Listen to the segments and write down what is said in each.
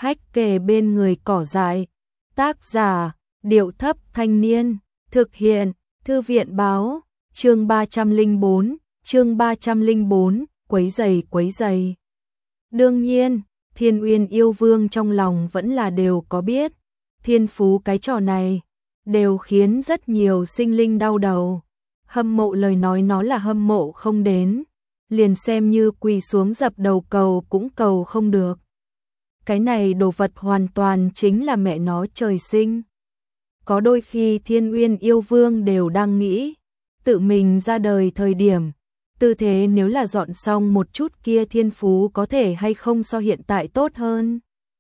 hách kề bên người cỏ dại. Tác giả, Điệu Thấp Thanh Niên. Thực hiện, Thư viện Báo. Chương 304, quấy giày. Đương nhiên, Thiên Uyên yêu vương trong lòng vẫn là đều có biết. Thiên phú cái trò này, đều khiến rất nhiều sinh linh đau đầu. Hâm mộ lời nói nó là hâm mộ không đến. Liền xem như quỳ xuống dập đầu cầu cũng cầu không được. Cái này đồ vật hoàn toàn chính là mẹ nó trời sinh. Có đôi khi Thiên Uyên yêu vương đều đang nghĩ, tự mình ra đời thời điểm, tư thế nếu là dọn xong một chút kia thiên phú có thể hay không so hiện tại tốt hơn.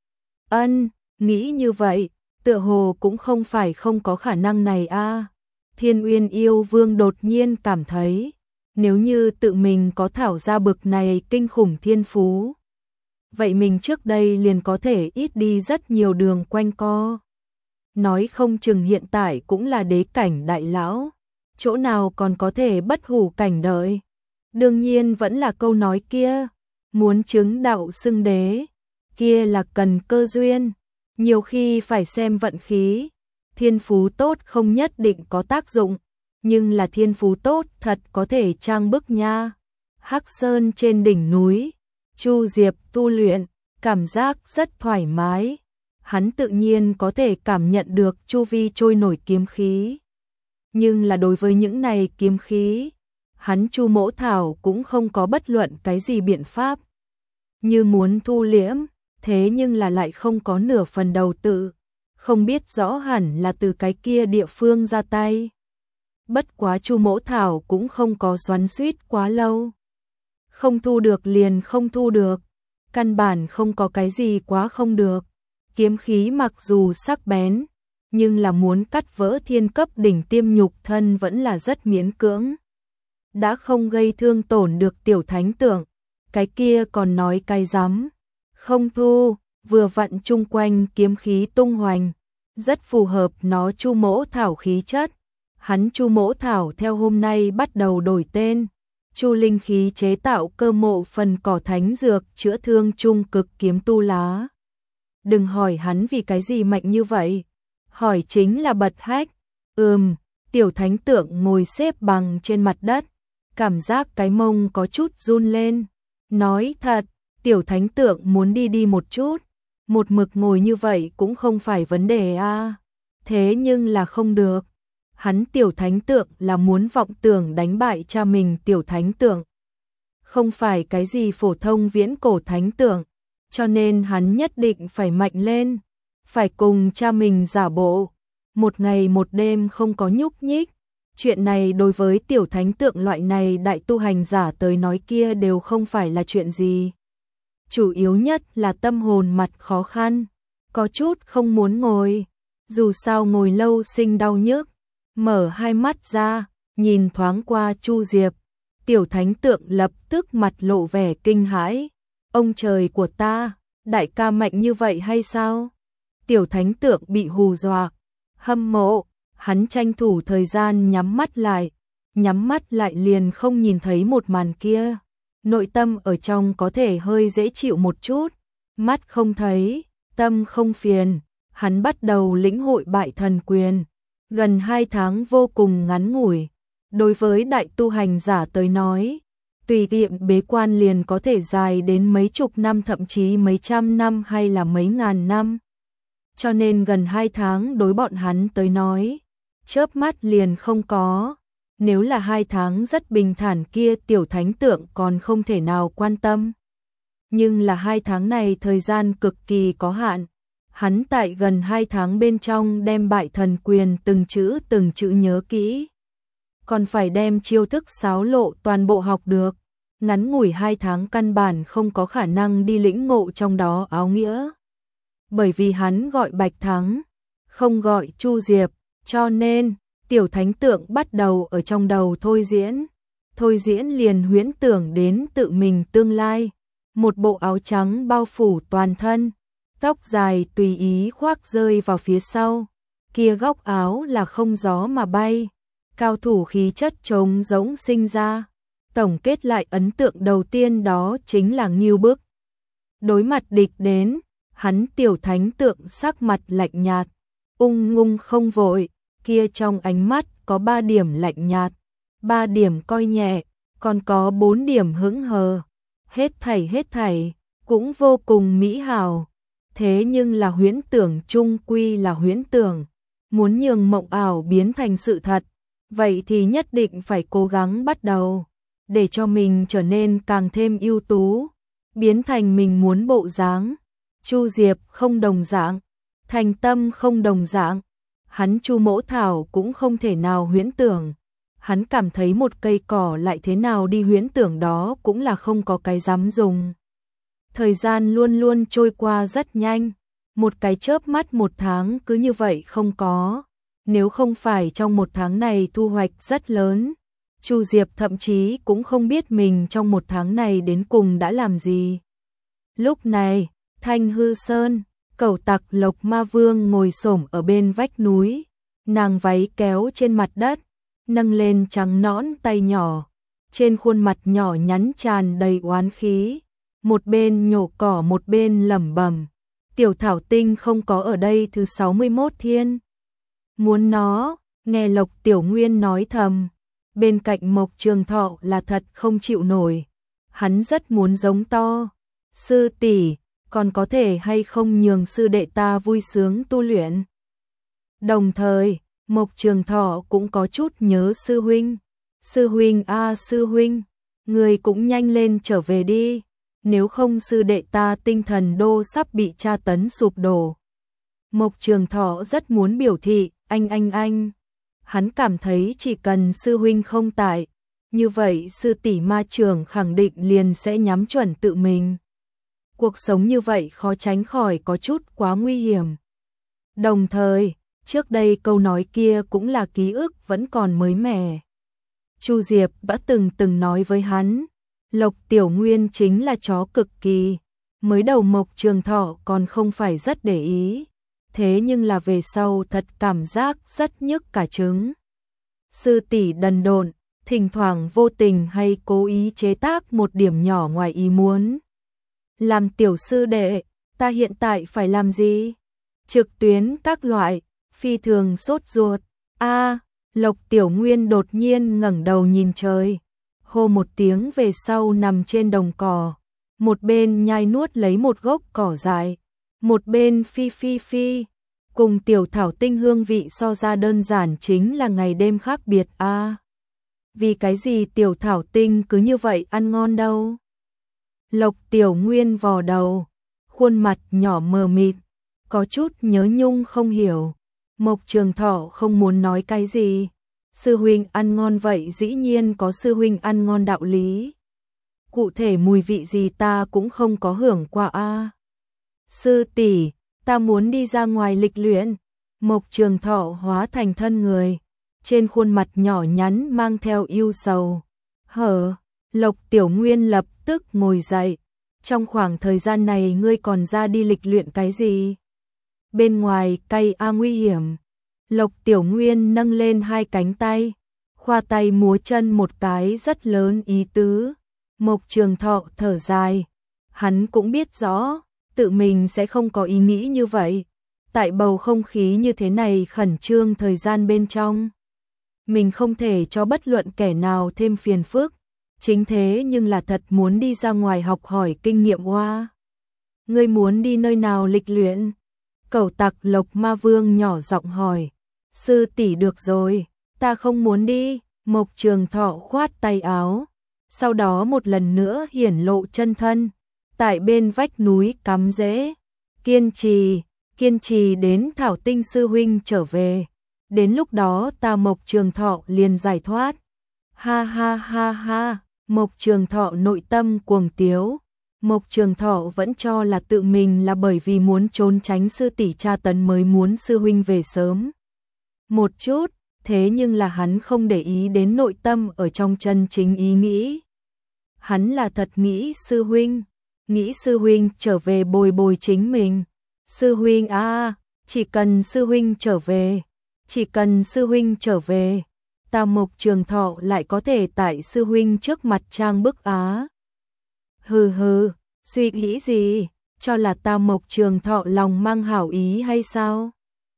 Nghĩ như vậy, tựa hồ cũng không phải không có khả năng này a. Thiên Uyên yêu vương đột nhiên cảm thấy, nếu như tự mình có thảo ra bực này kinh khủng thiên phú, vậy mình trước đây liền có thể ít đi rất nhiều đường quanh co. Nói không chừng hiện tại cũng là đế cảnh đại lão, chỗ nào còn có thể bất hủ cảnh đợi. Đương nhiên vẫn là câu nói kia, muốn chứng đạo xưng đế, kia là cần cơ duyên, nhiều khi phải xem vận khí. Thiên phú tốt không nhất định có tác dụng, nhưng là thiên phú tốt thật có thể trang bức nha. Hắc Sơn trên đỉnh núi, Chu Diệp tu luyện, cảm giác rất thoải mái. Hắn tự nhiên có thể cảm nhận được chu vi trôi nổi kiếm khí. Nhưng là đối với những này kiếm khí, hắn Chu Mỗ Thảo cũng không có bất luận cái gì biện pháp. Như muốn thu liễm, thế nhưng là lại không có nửa phần đầu tự, không biết rõ hẳn là từ cái kia địa phương ra tay. Bất quá Chu Mỗ Thảo cũng không có xoắn xuýt quá lâu. Không thu được liền không thu được, căn bản không có cái gì quá không được. Kiếm khí mặc dù sắc bén, nhưng là muốn cắt vỡ thiên cấp đỉnh tiêm nhục thân vẫn là rất miễn cưỡng. Đã không gây thương tổn được tiểu thánh tượng, cái kia còn nói cái rắm. Không thu, vừa vặn chung quanh kiếm khí tung hoành, rất phù hợp nó Chu Mỗ Thảo khí chất. Hắn Chu Mỗ Thảo theo hôm nay bắt đầu đổi tên, Chu Linh khí chế tạo cơ mộ phần cỏ thánh dược chữa thương trung cực kiếm tu lá. Đừng hỏi hắn vì cái gì mạnh như vậy, hỏi chính là bật hách. Tiểu thánh tượng ngồi xếp bằng trên mặt đất, cảm giác cái mông có chút run lên. Nói thật, tiểu thánh tượng muốn đi một chút, một mực ngồi như vậy cũng không phải vấn đề a. Thế nhưng là không được. Hắn tiểu thánh tượng là muốn vọng tưởng đánh bại cha mình tiểu thánh tượng, không phải cái gì phổ thông viễn cổ thánh tượng, cho nên hắn nhất định phải mạnh lên, phải cùng cha mình giả bộ, một ngày một đêm không có nhúc nhích. Chuyện này đối với tiểu thánh tượng loại này đại tu hành giả tới nói kia đều không phải là chuyện gì. Chủ yếu nhất là tâm hồn mặt khó khăn, có chút không muốn ngồi, dù sao ngồi lâu sinh đau nhức. Mở hai mắt ra, nhìn thoáng qua Chu Diệp, tiểu thánh tượng lập tức mặt lộ vẻ kinh hãi. Ông trời của ta, đại ca mạnh như vậy hay sao? Tiểu thánh tượng bị hù dọa, hâm mộ, hắn tranh thủ thời gian nhắm mắt lại liền không nhìn thấy một màn kia. Nội tâm ở trong có thể hơi dễ chịu một chút, mắt không thấy, tâm không phiền, hắn bắt đầu lĩnh hội bại thần quyền. Gần 2 tháng vô cùng ngắn ngủi, đối với đại tu hành giả tới nói, tùy tiện bế quan liền có thể dài đến mấy chục năm thậm chí mấy trăm năm hay là mấy ngàn năm. Cho nên gần 2 tháng đối bọn hắn tới nói, chớp mắt liền không có. Nếu là 2 tháng rất bình thản kia tiểu thánh tượng còn không thể nào quan tâm. Nhưng là 2 tháng này thời gian cực kỳ có hạn. Hắn tại gần 2 tháng bên trong đem bại thần quyền từng chữ nhớ kỹ. Còn phải đem chiêu thức xáo lộ toàn bộ học được. Ngắn ngủi 2 tháng căn bản không có khả năng đi lĩnh ngộ trong đó áo nghĩa. Bởi vì hắn gọi Bạch Thắng, không gọi Chu Diệp, cho nên tiểu thánh tượng bắt đầu ở trong đầu thôi diễn. Thôi diễn liền huyễn tưởng đến tự mình tương lai. Một bộ áo trắng bao phủ toàn thân, tóc dài tùy ý khoác rơi vào phía sau, kia góc áo là không gió mà bay, cao thủ khí chất trống rỗng sinh ra. Tổng kết lại ấn tượng đầu tiên đó chính là ngưu bức. Đối mặt địch đến, Hắn tiểu thánh tượng sắc mặt lạnh nhạt, ung ngung không vội, kia trong ánh mắt có 3 điểm lạnh nhạt, 3 điểm coi nhẹ, còn có 4 điểm hững hờ. Hết thảy cũng vô cùng mỹ hào. Thế nhưng là huyễn tưởng chung quy là huyễn tưởng, muốn nhường mộng ảo biến thành sự thật, vậy thì nhất định phải cố gắng bắt đầu, để cho mình trở nên càng thêm ưu tú, biến thành mình muốn bộ dáng. Chu Diệp không đồng dạng, thành tâm không đồng dạng, hắn Chu Mỗ Thảo cũng không thể nào huyễn tưởng. Hắn cảm thấy một cây cỏ lại thế nào đi huyễn tưởng đó cũng là không có cái dám dùng. Thời gian luôn luôn trôi qua rất nhanh, một cái chớp mắt 1 tháng cứ như vậy không có. Nếu không phải trong 1 tháng này thu hoạch rất lớn, Chu Diệp thậm chí cũng không biết mình trong 1 tháng này đến cùng đã làm gì. Lúc này, Thanh Hư Sơn, Cẩu Tặc Lộc Ma Vương ngồi xổm ở bên vách núi, nàng váy kéo trên mặt đất, nâng lên trắng nõn tay nhỏ, trên khuôn mặt nhỏ nhắn tràn đầy oán khí, một bên nhổ cỏ một bên lẩm bẩm, tiểu thảo tinh không có ở đây thứ 61 thiên. Muốn nó, nghe Lộc Tiểu Nguyên nói thầm, bên cạnh Mộc Trường Thọ là thật không chịu nổi, hắn rất muốn giống to, sư tỷ, còn có thể hay không nhường sư đệ ta vui sướng tu luyện. Đồng thời, Mộc Trường Thọ cũng có chút nhớ sư huynh. Sư huynh a sư huynh, người cũng nhanh lên trở về đi, nếu không sư đệ ta tinh thần đô sắp bị tra tấn sụp đổ. Mộc Trường Thọ rất muốn biểu thị, anh. Hắn cảm thấy chỉ cần sư huynh không tại, như vậy sư tỷ ma trường khẳng định liền sẽ nhắm chuẩn tự mình. Cuộc sống như vậy khó tránh khỏi có chút quá nguy hiểm. Đồng thời, trước đây câu nói kia cũng là ký ức vẫn còn mới mẻ. Chu Diệp đã từng nói với hắn, Lộc Tiểu Nguyên chính là chó cực kỳ. Mới đầu Mộc Trường Thọ còn không phải rất để ý, thế nhưng là về sau thật cảm giác rất nhức cả trứng. Sư tỷ đần độn, thỉnh thoảng vô tình hay cố ý chế tác một điểm nhỏ ngoài ý muốn. Làm tiểu sư đệ, ta hiện tại phải làm gì? Trực tuyến các loại, phi thường sốt ruột. Lộc Tiểu Nguyên đột nhiên ngẩng đầu nhìn trời, hô một tiếng về sau nằm trên đồng cỏ, một bên nhai nuốt lấy một gốc cỏ dại, một bên phi, cùng tiểu thảo tinh hương vị so ra đơn giản chính là ngày đêm khác biệt Vì cái gì tiểu thảo tinh cứ như vậy ăn ngon đâu? Lộc Tiểu Nguyên vò đầu, khuôn mặt nhỏ mờ mịt, có chút nhớ nhung không hiểu. Mộc Trường Thọ không muốn nói cái gì. Sư huynh ăn ngon vậy dĩ nhiên có sư huynh ăn ngon đạo lý. Cụ thể mùi vị gì ta cũng không có hưởng qua Sư tỷ, ta muốn đi ra ngoài lịch luyện. Mộc Trường Thọ hóa thành thân người, trên khuôn mặt nhỏ nhắn mang theo yêu sầu. Lộc Tiểu Nguyên lập tức ngồi dậy. Trong khoảng thời gian này ngươi còn ra đi lịch luyện cái gì? Bên ngoài cay nguy hiểm. Lộc Tiểu Nguyên nâng lên 2 cánh tay, khoa tay múa chân một cái rất lớn ý tứ. Mộc Trường Thọ thở dài, hắn cũng biết rõ, tự mình sẽ không có ý nghĩ như vậy. Tại bầu không khí như thế này khẩn trương thời gian bên trong, mình không thể cho bất luận kẻ nào thêm phiền phức. Chính thế nhưng là thật muốn đi ra ngoài học hỏi kinh nghiệm Ngươi muốn đi nơi nào lịch luyện? Cẩu Tặc Lộc Ma Vương nhỏ giọng hỏi. Sư tỷ được rồi, ta không muốn đi. Mộc Trường Thọ khoát tay áo, sau đó một lần nữa hiển lộ chân thân, tại bên vách núi cắm rễ, kiên trì đến Thảo Tinh sư huynh trở về, đến lúc đó ta Mộc Trường Thọ liền giải thoát. Ha, Mộc Trường Thọ nội tâm cuồng tiếu. Mộc Trường Thọ vẫn cho là tự mình là bởi vì muốn trốn tránh sư tỷ tra tấn mới muốn sư huynh về sớm một chút, thế nhưng là hắn không để ý đến nội tâm ở trong chân chính ý nghĩ. Hắn là thật nghĩ sư huynh trở về bồi chính mình. Sư huynh chỉ cần sư huynh trở về, ta Mộc Trường Thọ lại có thể tại sư huynh trước mặt trang bức Hừ, suy nghĩ gì? cho là ta Mộc Trường Thọ lòng mang hảo ý hay sao?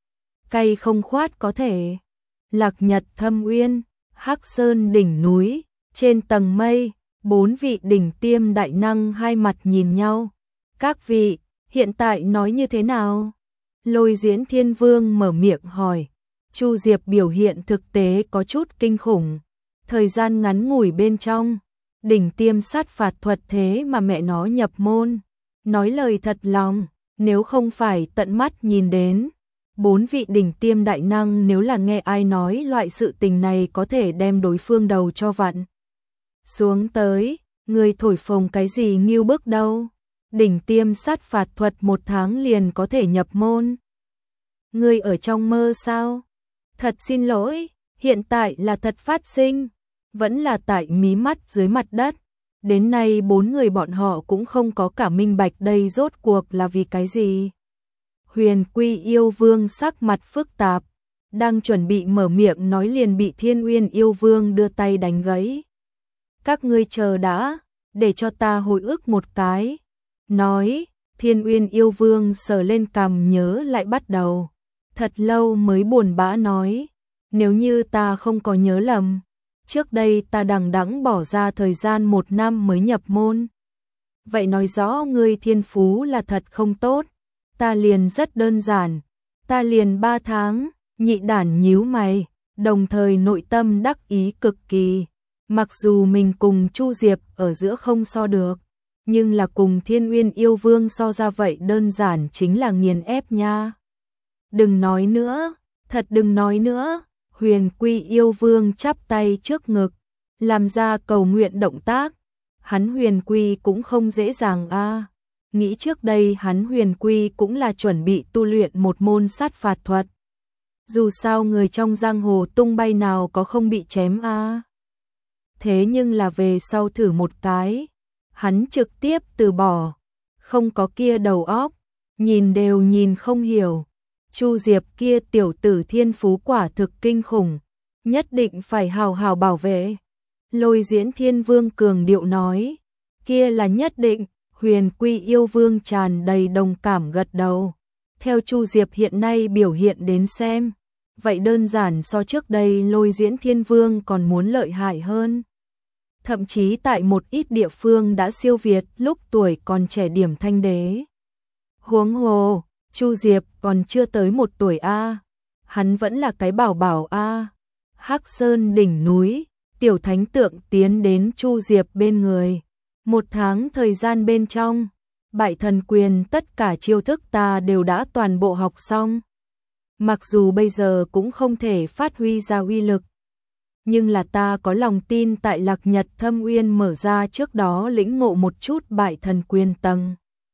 Cay không khoát có thể. Lạc Nhật Thâm Uyên, Hắc Sơn đỉnh núi, trên tầng mây, 4 vị đỉnh tiêm đại năng hai mặt nhìn nhau. Các vị, hiện tại nói như thế nào? Lôi Diễn Thiên Vương mở miệng hỏi. Chu Diệp biểu hiện thực tế có chút kinh khủng. Thời gian ngắn ngủi bên trong, đỉnh tiêm sát phạt thuật thế mà mẹ nó nhập môn. Nói lời thật lòng, nếu không phải tận mắt nhìn đến, 4 vị đỉnh tiêm đại năng nếu là nghe ai nói loại sự tình này có thể đem đối phương đầu cho vặn xuống tới, người thổi phồng cái gì nghiêu bức đâu. Đỉnh tiêm sát phạt thuật 1 tháng liền có thể nhập môn. Người ở trong mơ sao? Thật xin lỗi, hiện tại là thật phát sinh, vẫn là tại mí mắt dưới mặt đất. Đến nay 4 người bọn họ cũng không có cả minh bạch đây rốt cuộc là vì cái gì. Huyền Quy Yêu Vương sắc mặt phức tạp, đang chuẩn bị mở miệng nói liền bị Thiên Uyên Yêu Vương đưa tay đánh gãy. Các ngươi chờ đã, để cho ta hồi ức một cái. Nói, Thiên Uyên Yêu Vương sờ lên cằm nhớ lại bắt đầu. Thật lâu mới buồn bã nói, nếu như ta không có nhớ lầm, trước đây ta đằng đẵng bỏ ra thời gian 1 năm mới nhập môn. Vậy nói rõ ngươi thiên phú là thật không tốt. Ta liền rất đơn giản, ta liền 3 tháng, Nhị Đản nhíu mày, đồng thời nội tâm đắc ý cực kỳ. Mặc dù mình cùng Chu Diệp ở giữa không so được, nhưng là cùng Thiên Uyên Yêu Vương so ra vậy đơn giản chính là nghiền ép nha. Đừng nói nữa, thật đừng nói nữa. Huyền Quy Yêu Vương chắp tay trước ngực, làm ra cầu nguyện động tác. Hắn Huyền Quy cũng không dễ dàng a. Nghĩ trước đây hắn Huyền Quy cũng là chuẩn bị tu luyện một môn sát phạt thuật. Dù sao người trong giang hồ tung bay nào có không bị chém a. Thế nhưng là về sau thử một cái, hắn trực tiếp từ bỏ, không có kia đầu óc, nhìn đều nhìn không hiểu. Chu Diệp kia tiểu tử thiên phú quả thực kinh khủng, nhất định phải hào hào bảo vệ. Lôi Diễn Thiên Vương cường điệu nói, kia là nhất định. Huyền Quy Yêu Vương tràn đầy đồng cảm gật đầu. Theo Chu Diệp hiện nay biểu hiện đến xem, vậy đơn giản so trước đây Lôi Diễn Thiên Vương còn muốn lợi hại hơn. Thậm chí tại một ít địa phương đã siêu việt lúc tuổi còn trẻ Điểm Thanh Đế. Huống hồ, Chu Diệp còn chưa tới 1 tuổi a, hắn vẫn là cái bảo bảo a. Hắc Sơn đỉnh núi, tiểu thánh tượng tiến đến Chu Diệp bên người. 1 tháng thời gian bên trong, Bại Thần Quyền tất cả chiêu thức ta đều đã toàn bộ học xong. Mặc dù bây giờ cũng không thể phát huy ra uy lực, nhưng là ta có lòng tin tại Lạc Nhật Thâm Uyên mở ra trước đó lĩnh ngộ một chút Bại Thần Quyền tầng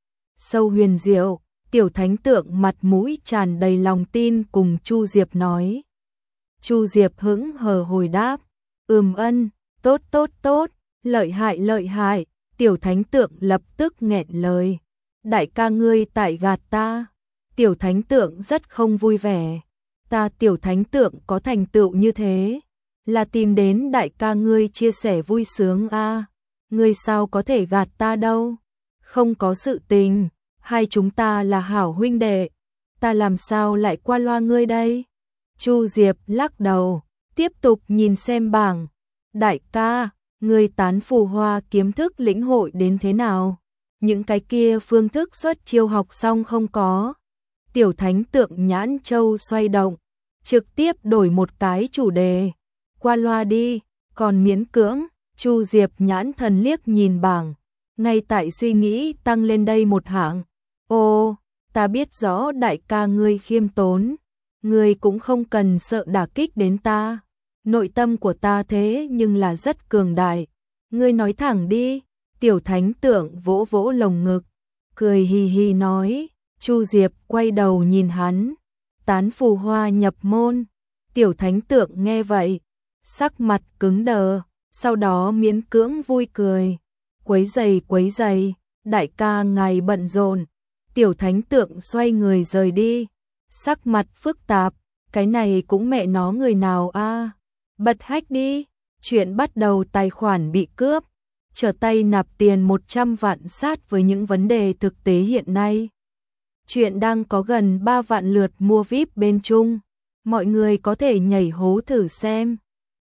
sâu huyền diệu. Tiểu thánh tượng mặt mũi tràn đầy lòng tin cùng Chu Diệp nói. Chu Diệp hững hờ hồi đáp, ân, tốt tốt tốt, lợi hại. Tiểu thánh tượng lập tức nghẹn lời, đại ca ngươi tại gạt ta. Tiểu thánh tượng rất không vui vẻ, ta tiểu thánh tượng có thành tựu như thế, là tìm đến đại ca ngươi chia sẻ vui sướng a. Ngươi sao có thể gạt ta đâu, không có sự tình, hai chúng ta là hảo huynh đệ, ta làm sao lại qua loa ngươi đây. Chu Diệp lắc đầu, tiếp tục nhìn xem bảng. Đại ca, ngươi tán phù hoa kiếm thức lĩnh hội đến thế nào? Những cái kia phương thức xuất chiêu học xong không có? Tiểu thánh tượng nhãn châu xoay động, trực tiếp đổi một cái chủ đề. Qua loa đi, còn miễn cưỡng. Chu Diệp nhãn thần liếc nhìn bảng, ngay tại suy nghĩ tăng lên đây một hạng. Ô, ta biết rõ đại ca ngươi khiêm tốn, ngươi cũng không cần sợ đả kích đến ta. Nội tâm của ta thế nhưng là rất cường đại. Ngươi nói thẳng đi. Tiểu thánh tượng vỗ vỗ lồng ngực, cười hì hì nói. Chu Diệp quay đầu nhìn hắn. Tán phù hoa nhập môn. Tiểu thánh tượng nghe vậy, sắc mặt cứng đờ, sau đó miễn cưỡng vui cười. Quấy giày, đại ca ngài bận rộn. Tiểu thánh tượng xoay người rời đi, sắc mặt phức tạp, cái này cũng mẹ nó người nào a? Bật hack đi, chuyện bắt đầu tài khoản bị cướp, trở tay nạp tiền 100 vạn sát với những vấn đề thực tế hiện nay. Chuyện đang có gần 3 vạn lượt mua VIP bên Trung. Mọi người có thể nhảy hố thử xem.